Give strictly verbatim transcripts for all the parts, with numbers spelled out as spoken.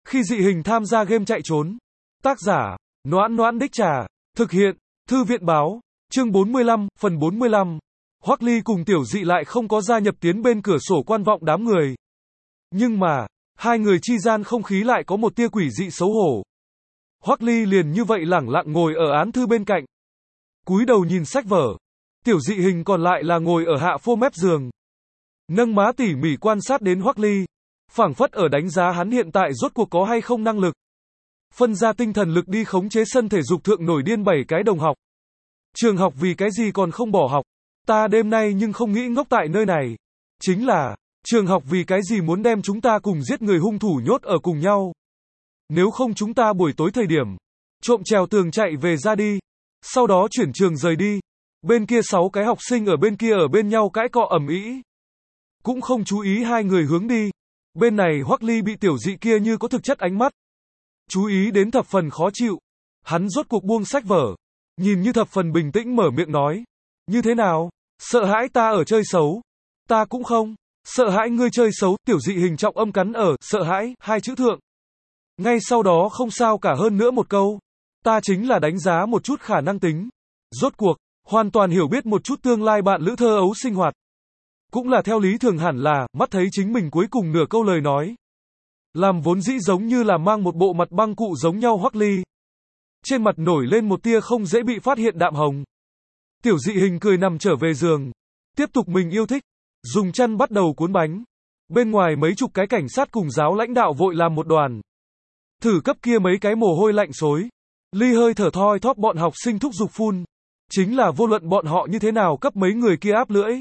Khi dị hình tham gia game chạy trốn. Tác giả, Noãn Noãn Đích Trà. Thực hiện, Thư viện báo. Chương bốn mươi lăm, phần bốn mươi lăm. Hoắc Ly cùng Tiểu Dị lại không có gia nhập tiến bên cửa sổ quan vọng đám người. Nhưng mà, hai người chi gian không khí lại có một tia quỷ dị xấu hổ. Hoắc Ly liền như vậy lẳng lặng ngồi ở án thư bên cạnh. Cúi đầu nhìn sách vở. Tiểu Dị hình còn lại là ngồi ở hạ phô mép giường. Nâng má tỉ mỉ quan sát đến Hoắc Ly. Phảng phất ở đánh giá hắn hiện tại rốt cuộc có hay không năng lực. Phân ra tinh thần lực đi khống chế sân thể dục thượng nổi điên bảy cái đồng học. Trường học vì cái gì còn không bỏ học? Ta đêm nay nhưng không nghĩ ngốc tại nơi này. Chính là, trường học vì cái gì muốn đem chúng ta cùng giết người hung thủ nhốt ở cùng nhau? Nếu không chúng ta buổi tối thời điểm, trộm trèo tường chạy về ra đi. Sau đó chuyển trường rời đi. Bên kia sáu cái học sinh ở bên kia ở bên nhau cãi cọ ầm ĩ. Cũng không chú ý hai người hướng đi. Bên này Hoắc Ly bị Tiểu Dị kia như có thực chất ánh mắt. Chú ý đến thập phần khó chịu. Hắn rốt cuộc buông sách vở. Nhìn như thập phần bình tĩnh mở miệng nói. Như thế nào? Sợ hãi ta ở chơi xấu? Ta cũng không. Sợ hãi ngươi chơi xấu. Tiểu Dị hình trọng âm cắn ở sợ hãi hai chữ thượng. Ngay sau đó không sao cả hơn nữa một câu. Ta chính là đánh giá một chút khả năng tính. Rốt cuộc, hoàn toàn hiểu biết một chút tương lai bạn lữ thơ ấu sinh hoạt. Cũng là theo lý thường hẳn là, mắt thấy chính mình cuối cùng nửa câu lời nói. Làm vốn dĩ giống như là mang một bộ mặt băng cụ giống nhau Hoắc Ly. Trên mặt nổi lên một tia không dễ bị phát hiện đạm hồng. Tiểu Dị hình cười nằm trở về giường. Tiếp tục mình yêu thích. Dùng chân bắt đầu cuốn bánh. Bên ngoài mấy chục cái cảnh sát cùng giáo lãnh đạo vội làm một đoàn. Thử cấp kia mấy cái mồ hôi lạnh xối. Ly hơi thở thoi thóp bọn học sinh thúc giục phun. Chính là vô luận bọn họ như thế nào cấp mấy người kia áp lưỡi.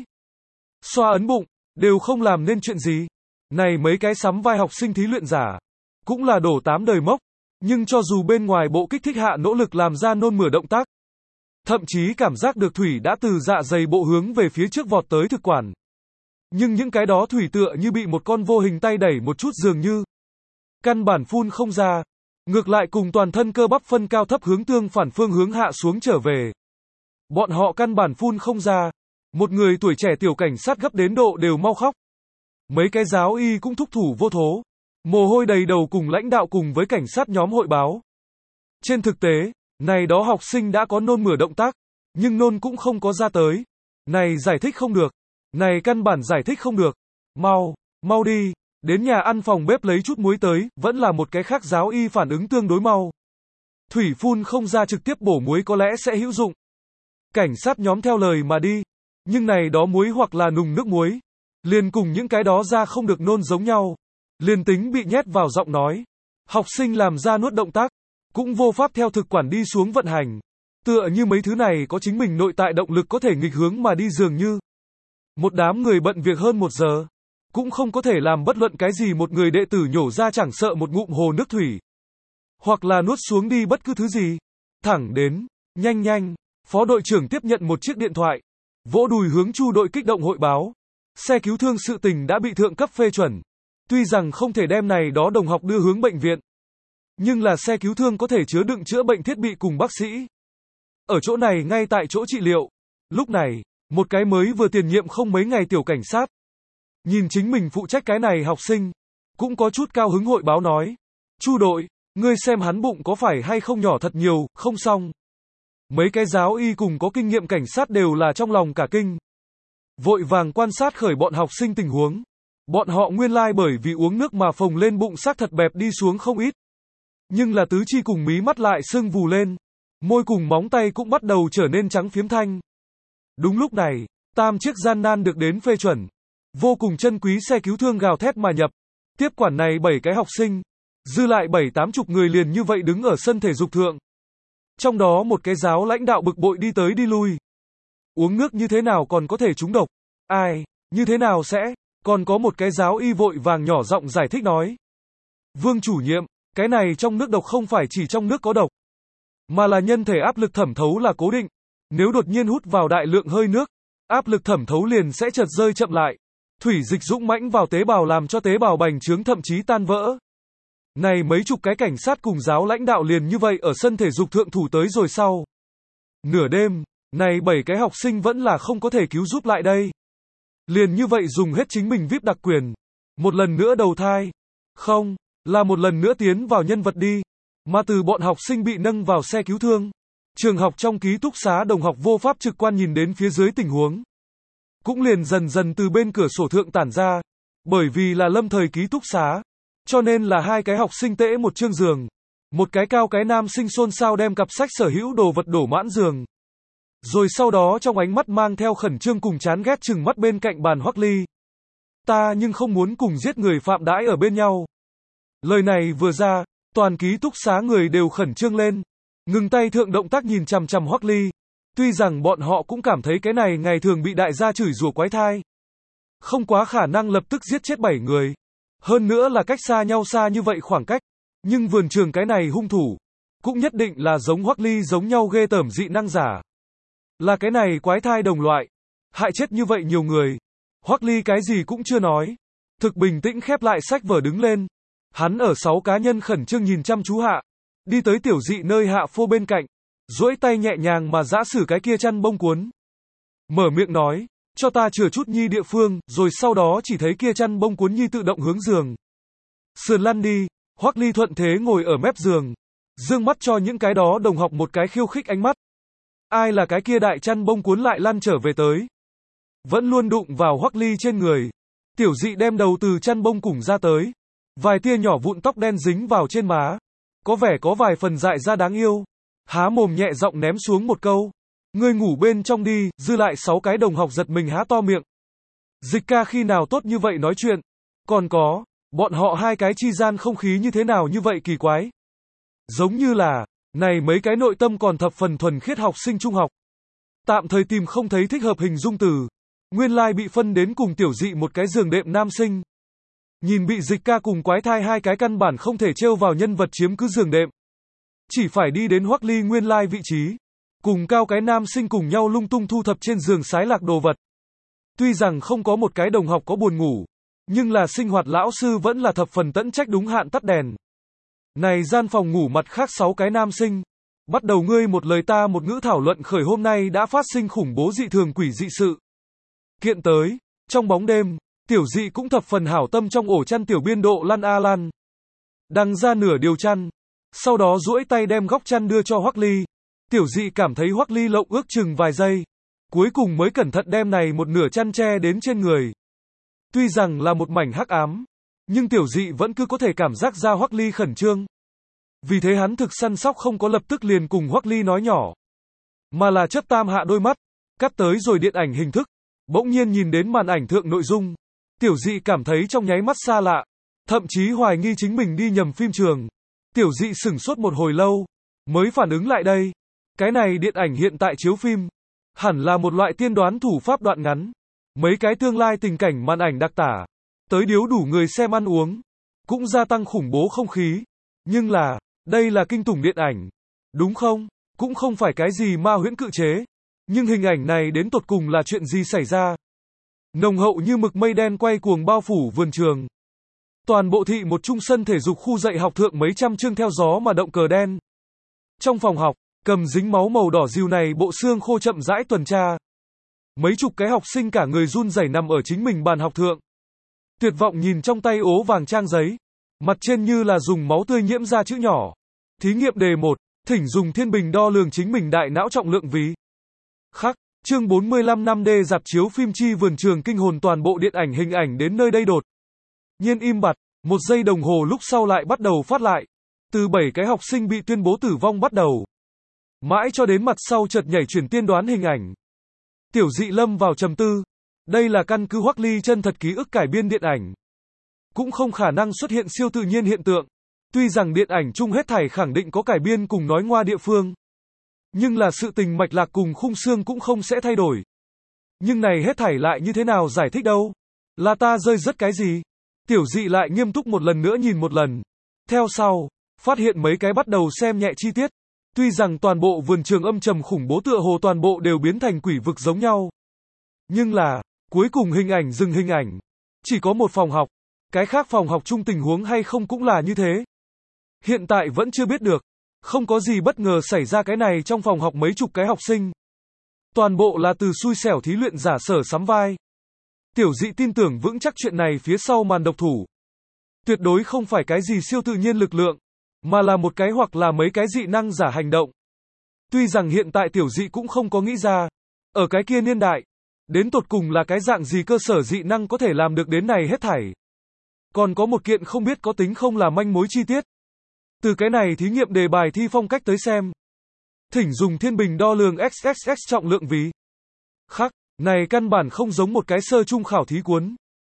Xoa ấn bụng, đều không làm nên chuyện gì. Này mấy cái sắm vai học sinh thí luyện giả. Cũng là đổ tám đời mốc. Nhưng cho dù bên ngoài bộ kích thích hạ nỗ lực làm ra nôn mửa động tác. Thậm chí cảm giác được thủy đã từ dạ dày bộ hướng về phía trước vọt tới thực quản. Nhưng những cái đó thủy tựa như bị một con vô hình tay đẩy một chút dường như. Căn bản phun không ra. Ngược lại cùng toàn thân cơ bắp phân cao thấp hướng tương phản phương hướng hạ xuống trở về. Bọn họ căn bản phun không ra. Một người tuổi trẻ tiểu cảnh sát gấp đến độ đều mau khóc. Mấy cái giáo y cũng thúc thủ vô thố. Mồ hôi đầy đầu cùng lãnh đạo cùng với cảnh sát nhóm hội báo. Trên thực tế, này đó học sinh đã có nôn mửa động tác. Nhưng nôn cũng không có ra tới. Này giải thích không được. Này căn bản giải thích không được. Mau, mau đi. Đến nhà ăn phòng bếp lấy chút muối tới. Vẫn là một cái khác giáo y phản ứng tương đối mau. Thủy phun không ra trực tiếp bổ muối có lẽ sẽ hữu dụng. Cảnh sát nhóm theo lời mà đi. Nhưng này đó muối hoặc là nùng nước muối. Liền cùng những cái đó ra không được nôn giống nhau. Liền tính bị nhét vào giọng nói. Học sinh làm ra nuốt động tác. Cũng vô pháp theo thực quản đi xuống vận hành. Tựa như mấy thứ này có chính mình nội tại động lực có thể nghịch hướng mà đi dường như. Một đám người bận việc hơn một giờ. Cũng không có thể làm bất luận cái gì một người đệ tử nhổ ra chẳng sợ một ngụm hồ nước thủy. Hoặc là nuốt xuống đi bất cứ thứ gì. Thẳng đến, nhanh nhanh, phó đội trưởng tiếp nhận một chiếc điện thoại. Vỗ đùi hướng Chu đội kích động hội báo. Xe cứu thương sự tình đã bị thượng cấp phê chuẩn. Tuy rằng không thể đem này đó đồng học đưa hướng bệnh viện. Nhưng là xe cứu thương có thể chứa đựng chữa bệnh thiết bị cùng bác sĩ. Ở chỗ này ngay tại chỗ trị liệu. Lúc này, một cái mới vừa tiền nhiệm không mấy ngày tiểu cảnh sát. Nhìn chính mình phụ trách cái này học sinh. Cũng có chút cao hứng hội báo nói. Chu đội, ngươi xem hắn bụng có phải hay không nhỏ thật nhiều, không xong. Mấy cái giáo y cùng có kinh nghiệm cảnh sát đều là trong lòng cả kinh. Vội vàng quan sát khởi bọn học sinh tình huống. Bọn họ nguyên lai like bởi vì uống nước mà phồng lên bụng xác thật bẹp đi xuống không ít. Nhưng là tứ chi cùng mí mắt lại sưng vù lên. Môi cùng móng tay cũng bắt đầu trở nên trắng phiếm thanh. Đúng lúc này, tam chiếc gian nan được đến phê chuẩn. Vô cùng chân quý xe cứu thương gào thét mà nhập. Tiếp quản này bảy cái học sinh. Dư lại bảy tám chục người liền như vậy đứng ở sân thể dục thượng. Trong đó một cái giáo lãnh đạo bực bội đi tới đi lui. Uống nước như thế nào còn có thể trúng độc? Ai, như thế nào sẽ? Còn có một cái giáo y vội vàng nhỏ giọng giải thích nói. Vương chủ nhiệm, cái này trong nước độc không phải chỉ trong nước có độc. Mà là nhân thể áp lực thẩm thấu là cố định. Nếu đột nhiên hút vào đại lượng hơi nước, áp lực thẩm thấu liền sẽ chợt rơi chậm lại. Thủy dịch dũng mãnh vào tế bào làm cho tế bào bành trướng thậm chí tan vỡ. Này mấy chục cái cảnh sát cùng giáo lãnh đạo liền như vậy ở sân thể dục thượng thủ tới rồi sau. Nửa đêm, này bảy cái học sinh vẫn là không có thể cứu giúp lại đây. Liền như vậy dùng hết chính mình víp đặc quyền. Một lần nữa đầu thai. Không, là một lần nữa tiến vào nhân vật đi, mà từ bọn học sinh bị nâng vào xe cứu thương. Trường học trong ký túc xá đồng học vô pháp trực quan nhìn đến phía dưới tình huống. Cũng liền dần dần từ bên cửa sổ thượng tản ra, bởi vì là lâm thời ký túc xá, cho nên là hai cái học sinh tễ một chương giường. Một cái cao cái nam sinh xôn xao đem cặp sách sở hữu đồ vật đổ mãn giường. Rồi sau đó trong ánh mắt mang theo khẩn trương cùng chán ghét chừng mắt bên cạnh bàn Hoắc Ly. Ta nhưng không muốn cùng giết người phạm đãi ở bên nhau. Lời này vừa ra, toàn ký túc xá người đều khẩn trương lên, ngừng tay thượng động tác nhìn chằm chằm Hoắc Ly. Tuy rằng bọn họ cũng cảm thấy cái này ngày thường bị đại gia chửi rủa quái thai, không quá khả năng lập tức giết chết bảy người. Hơn nữa là cách xa nhau xa như vậy khoảng cách. Nhưng vườn trường cái này hung thủ, cũng nhất định là giống Hoắc Ly giống nhau ghê tởm dị năng giả. Là cái này quái thai đồng loại, hại chết như vậy nhiều người. Hoắc Ly cái gì cũng chưa nói, thực bình tĩnh khép lại sách vở đứng lên. Hắn ở sáu cá nhân khẩn trương nhìn chăm chú hạ, đi tới tiểu dị nơi hạ phô bên cạnh, duỗi tay nhẹ nhàng mà giã sử cái kia chăn bông cuốn. Mở miệng nói, cho ta chừa chút nhi địa phương, rồi sau đó chỉ thấy kia chăn bông cuốn nhi tự động hướng giường sườn lăn đi. Hoắc Ly thuận thế ngồi ở mép giường, dương mắt cho những cái đó đồng học một cái khiêu khích ánh mắt. Ai là cái kia đại chăn bông cuốn lại lăn trở về tới, vẫn luôn đụng vào Hoắc Ly trên người. Tiểu dị đem đầu từ chăn bông cùng ra tới, vài tia nhỏ vụn tóc đen dính vào trên má, có vẻ có vài phần dại ra đáng yêu. Há mồm nhẹ giọng ném xuống một câu, ngươi ngủ bên trong đi. Dư lại sáu cái đồng học giật mình há to miệng. Dịch ca khi nào tốt như vậy nói chuyện, còn có, bọn họ hai cái chi gian không khí như thế nào như vậy kỳ quái. Giống như là, này mấy cái nội tâm còn thập phần thuần khiết học sinh trung học. Tạm thời tìm không thấy thích hợp hình dung từ. Nguyên lai bị phân đến cùng tiểu dị một cái giường đệm nam sinh. Nhìn bị dịch ca cùng quái thai hai cái căn bản không thể trêu vào nhân vật chiếm cứ giường đệm. Chỉ phải đi đến Hoắc Ly nguyên lai vị trí, cùng cao cái nam sinh cùng nhau lung tung thu thập trên giường sái lạc đồ vật. Tuy rằng không có một cái đồng học có buồn ngủ, nhưng là sinh hoạt lão sư vẫn là thập phần tận trách đúng hạn tắt đèn. Này gian phòng ngủ mặt khác sáu cái nam sinh, bắt đầu ngươi một lời ta một ngữ thảo luận khởi hôm nay đã phát sinh khủng bố dị thường quỷ dị sự kiện tới. Trong bóng đêm, tiểu dị cũng thập phần hảo tâm trong ổ chăn tiểu biên độ lăn a lăn, đằng ra nửa điều chăn, sau đó duỗi tay đem góc chăn đưa cho Hoắc Ly. Tiểu dị cảm thấy Hoắc Ly lộng ước chừng vài giây, cuối cùng mới cẩn thận đem này một nửa chăn che đến trên người. Tuy rằng là một mảnh hắc ám, nhưng tiểu dị vẫn cứ có thể cảm giác ra Hoắc Ly khẩn trương. Vì thế hắn thực săn sóc không có lập tức liền cùng Hoắc Ly nói nhỏ, mà là chấp tam hạ đôi mắt, cắt tới rồi điện ảnh hình thức, bỗng nhiên nhìn đến màn ảnh thượng nội dung. Tiểu dị cảm thấy trong nháy mắt xa lạ, thậm chí hoài nghi chính mình đi nhầm phim trường. Tiểu dị sửng sốt một hồi lâu, mới phản ứng lại đây. Cái này điện ảnh hiện tại chiếu phim, hẳn là một loại tiên đoán thủ pháp đoạn ngắn. Mấy cái tương lai tình cảnh màn ảnh đặc tả, tới điếu đủ người xem ăn uống, cũng gia tăng khủng bố không khí. Nhưng là, đây là kinh tủng điện ảnh, đúng không? Cũng không phải cái gì ma huyễn cự chế. Nhưng hình ảnh này đến tột cùng là chuyện gì xảy ra? Nồng hậu như mực mây đen quay cuồng bao phủ vườn trường. Toàn bộ thị một trung sân thể dục khu dạy học thượng mấy trăm chương theo gió mà động cờ đen. Trong phòng học, cầm dính máu màu đỏ dìu này bộ xương khô chậm rãi tuần tra. Mấy chục cái học sinh cả người run rẩy nằm ở chính mình bàn học thượng. Tuyệt vọng nhìn trong tay ố vàng trang giấy, mặt trên như là dùng máu tươi nhiễm ra chữ nhỏ. Thí nghiệm đề một, thỉnh dùng thiên bình đo lường chính mình đại não trọng lượng ví. Khắc, chương bốn mươi lăm năm D dạp chiếu phim chi vườn trường kinh hồn toàn bộ điện ảnh hình ảnh đến nơi đây đột nhiên im bặt, một giây đồng hồ lúc sau lại bắt đầu phát lại. Từ bảy cái học sinh bị tuyên bố tử vong bắt đầu, mãi cho đến mặt sau chợt nhảy chuyển tiên đoán hình ảnh. Tiểu dị lâm vào trầm tư. Đây là căn cứ Hoắc Ly chân thật ký ức cải biên điện ảnh, cũng không khả năng xuất hiện siêu tự nhiên hiện tượng. Tuy rằng điện ảnh chung hết thảy khẳng định có cải biên cùng nói ngoa địa phương, nhưng là sự tình mạch lạc cùng khung xương cũng không sẽ thay đổi. Nhưng này hết thảy lại như thế nào giải thích đâu? Là ta rơi rất cái gì? Tiểu dị lại nghiêm túc một lần nữa nhìn một lần. Theo sau, phát hiện mấy cái bắt đầu xem nhẹ chi tiết. Tuy rằng toàn bộ vườn trường âm trầm khủng bố tựa hồ toàn bộ đều biến thành quỷ vực giống nhau. Nhưng là, cuối cùng hình ảnh dừng hình ảnh. Chỉ có một phòng học. Cái khác phòng học chung tình huống hay không cũng là như thế. Hiện tại vẫn chưa biết được. Không có gì bất ngờ xảy ra cái này trong phòng học mấy chục cái học sinh. Toàn bộ là từ xui xẻo thí luyện giả sở sắm vai. Tiểu dị tin tưởng vững chắc chuyện này phía sau màn độc thủ. Tuyệt đối không phải cái gì siêu tự nhiên lực lượng, mà là một cái hoặc là mấy cái dị năng giả hành động. Tuy rằng hiện tại tiểu dị cũng không có nghĩ ra, ở cái kia niên đại, đến tột cùng là cái dạng gì cơ sở dị năng có thể làm được đến này hết thảy. Còn có một kiện không biết có tính không là manh mối chi tiết. Từ cái này thí nghiệm đề bài thi phong cách tới xem, thỉnh dùng thiên bình đo lường x x x trọng lượng vì khắc, này căn bản không giống một cái sơ trung khảo thí cuốn,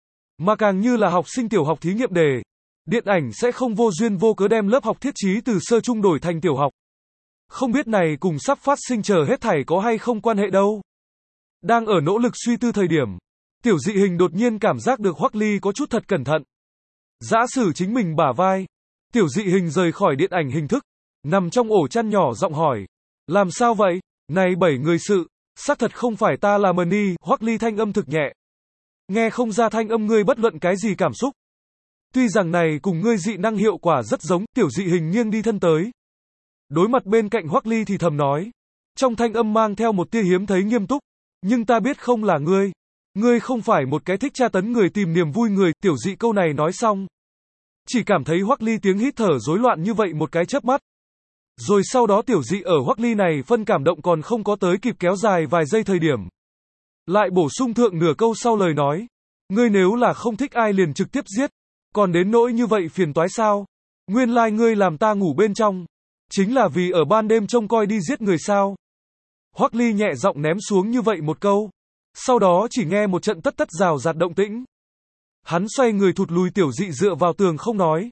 mà càng như là học sinh tiểu học thí nghiệm đề. Điện ảnh sẽ không vô duyên vô cớ đem lớp học thiết chí từ sơ trung đổi thành tiểu học. Không biết này cùng sắp phát sinh chờ hết thảy có hay không quan hệ đâu. Đang ở nỗ lực suy tư thời điểm, tiểu dị hình đột nhiên cảm giác được Hoắc Ly có chút thật cẩn thận. Giã sử chính mình bả vai, tiểu dị hình rời khỏi điện ảnh hình thức, nằm trong ổ chăn nhỏ giọng hỏi. Làm sao vậy? Này bảy người sự, xác thật không phải ta là mờ ni. Hoắc Ly thanh âm thực nhẹ. Nghe không ra thanh âm ngươi bất luận cái gì cảm xúc. Tuy rằng này cùng ngươi dị năng hiệu quả rất giống, tiểu dị hình nghiêng đi thân tới. Đối mặt bên cạnh Hoắc Ly thì thầm nói. Trong thanh âm mang theo một tia hiếm thấy nghiêm túc. Nhưng ta biết không là ngươi. Ngươi không phải một cái thích tra tấn người tìm niềm vui người. Tiểu dị câu này nói xong, chỉ cảm thấy Hoắc Ly tiếng hít thở rối loạn như vậy một cái chớp mắt. Rồi sau đó tiểu dị ở Hoắc Ly này phân cảm động còn không có tới kịp kéo dài vài giây thời điểm, lại bổ sung thượng nửa câu sau lời nói. Ngươi nếu là không thích ai liền trực tiếp giết. Còn đến nỗi như vậy phiền toái sao? Nguyên lai like ngươi làm ta ngủ bên trong, chính là vì ở ban đêm trông coi đi giết người sao? Hoắc Ly nhẹ giọng ném xuống như vậy một câu. Sau đó chỉ nghe một trận tất tất rào rạt động tĩnh. Hắn xoay người thụt lùi tiểu dị dựa vào tường không nói.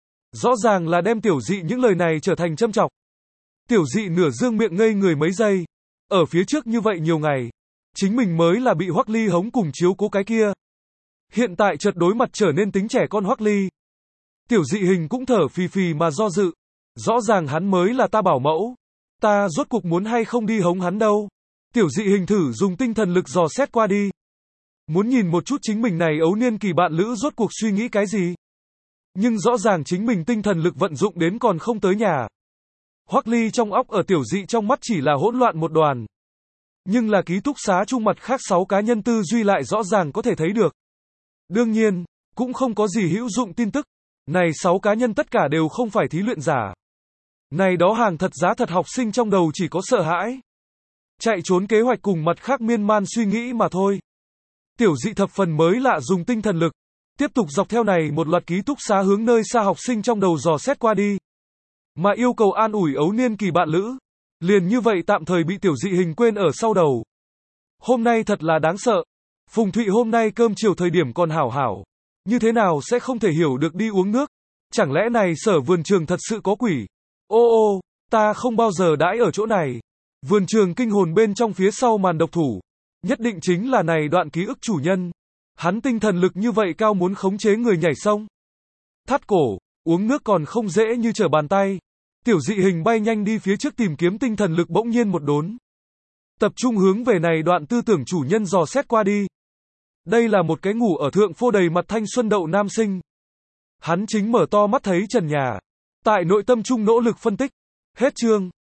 Rõ ràng là đem tiểu dị những lời này trở thành châm chọc. Tiểu dị nửa dương miệng ngây người mấy giây. Ở phía trước như vậy nhiều ngày, chính mình mới là bị Hoắc Ly hống cùng chiếu cố cái kia. Hiện tại chợt đối mặt trở nên tính trẻ con Hoắc Ly. Tiểu dị hình cũng thở phì phì mà do dự. Rõ ràng hắn mới là ta bảo mẫu. Ta rốt cuộc muốn hay không đi hống hắn đâu. Tiểu dị hình thử dùng tinh thần lực dò xét qua đi. Muốn nhìn một chút chính mình này ấu niên kỳ bạn lữ rốt cuộc suy nghĩ cái gì. Nhưng rõ ràng chính mình tinh thần lực vận dụng đến còn không tới nhà. Hoắc Ly trong óc ở tiểu dị trong mắt chỉ là hỗn loạn một đoàn. Nhưng là ký túc xá chung mặt khác sáu cá nhân tư duy lại rõ ràng có thể thấy được. Đương nhiên, cũng không có gì hữu dụng tin tức. Này sáu cá nhân tất cả đều không phải thí luyện giả. Này đó hàng thật giá thật học sinh trong đầu chỉ có sợ hãi, chạy trốn kế hoạch cùng mặt khác miên man suy nghĩ mà thôi. Tiểu dị thập phần mới lạ dùng tinh thần lực, tiếp tục dọc theo này một loạt ký túc xá hướng nơi xa học sinh trong đầu dò xét qua đi. Mà yêu cầu an ủi ấu niên kỳ bạn lữ, liền như vậy tạm thời bị tiểu dị hình quên ở sau đầu. Hôm nay thật là đáng sợ. Phùng Thụy hôm nay cơm chiều thời điểm còn hảo hảo, như thế nào sẽ không thể hiểu được đi uống nước. Chẳng lẽ này sở vườn trường thật sự có quỷ? Ô ô, ta không bao giờ đãi ở chỗ này. Vườn trường kinh hồn bên trong phía sau màn độc thủ, nhất định chính là này đoạn ký ức chủ nhân. Hắn tinh thần lực như vậy cao muốn khống chế người nhảy sông, thắt cổ, uống nước còn không dễ như trở bàn tay. Tiểu dị hình bay nhanh đi phía trước tìm kiếm tinh thần lực bỗng nhiên một đốn. Tập trung hướng về này đoạn tư tưởng chủ nhân dò xét qua đi. Đây là một cái ngủ ở thượng phô đầy mặt thanh xuân đậu nam sinh. Hắn chính mở to mắt thấy trần nhà. Tại nội tâm trung nỗ lực phân tích. Hết chương.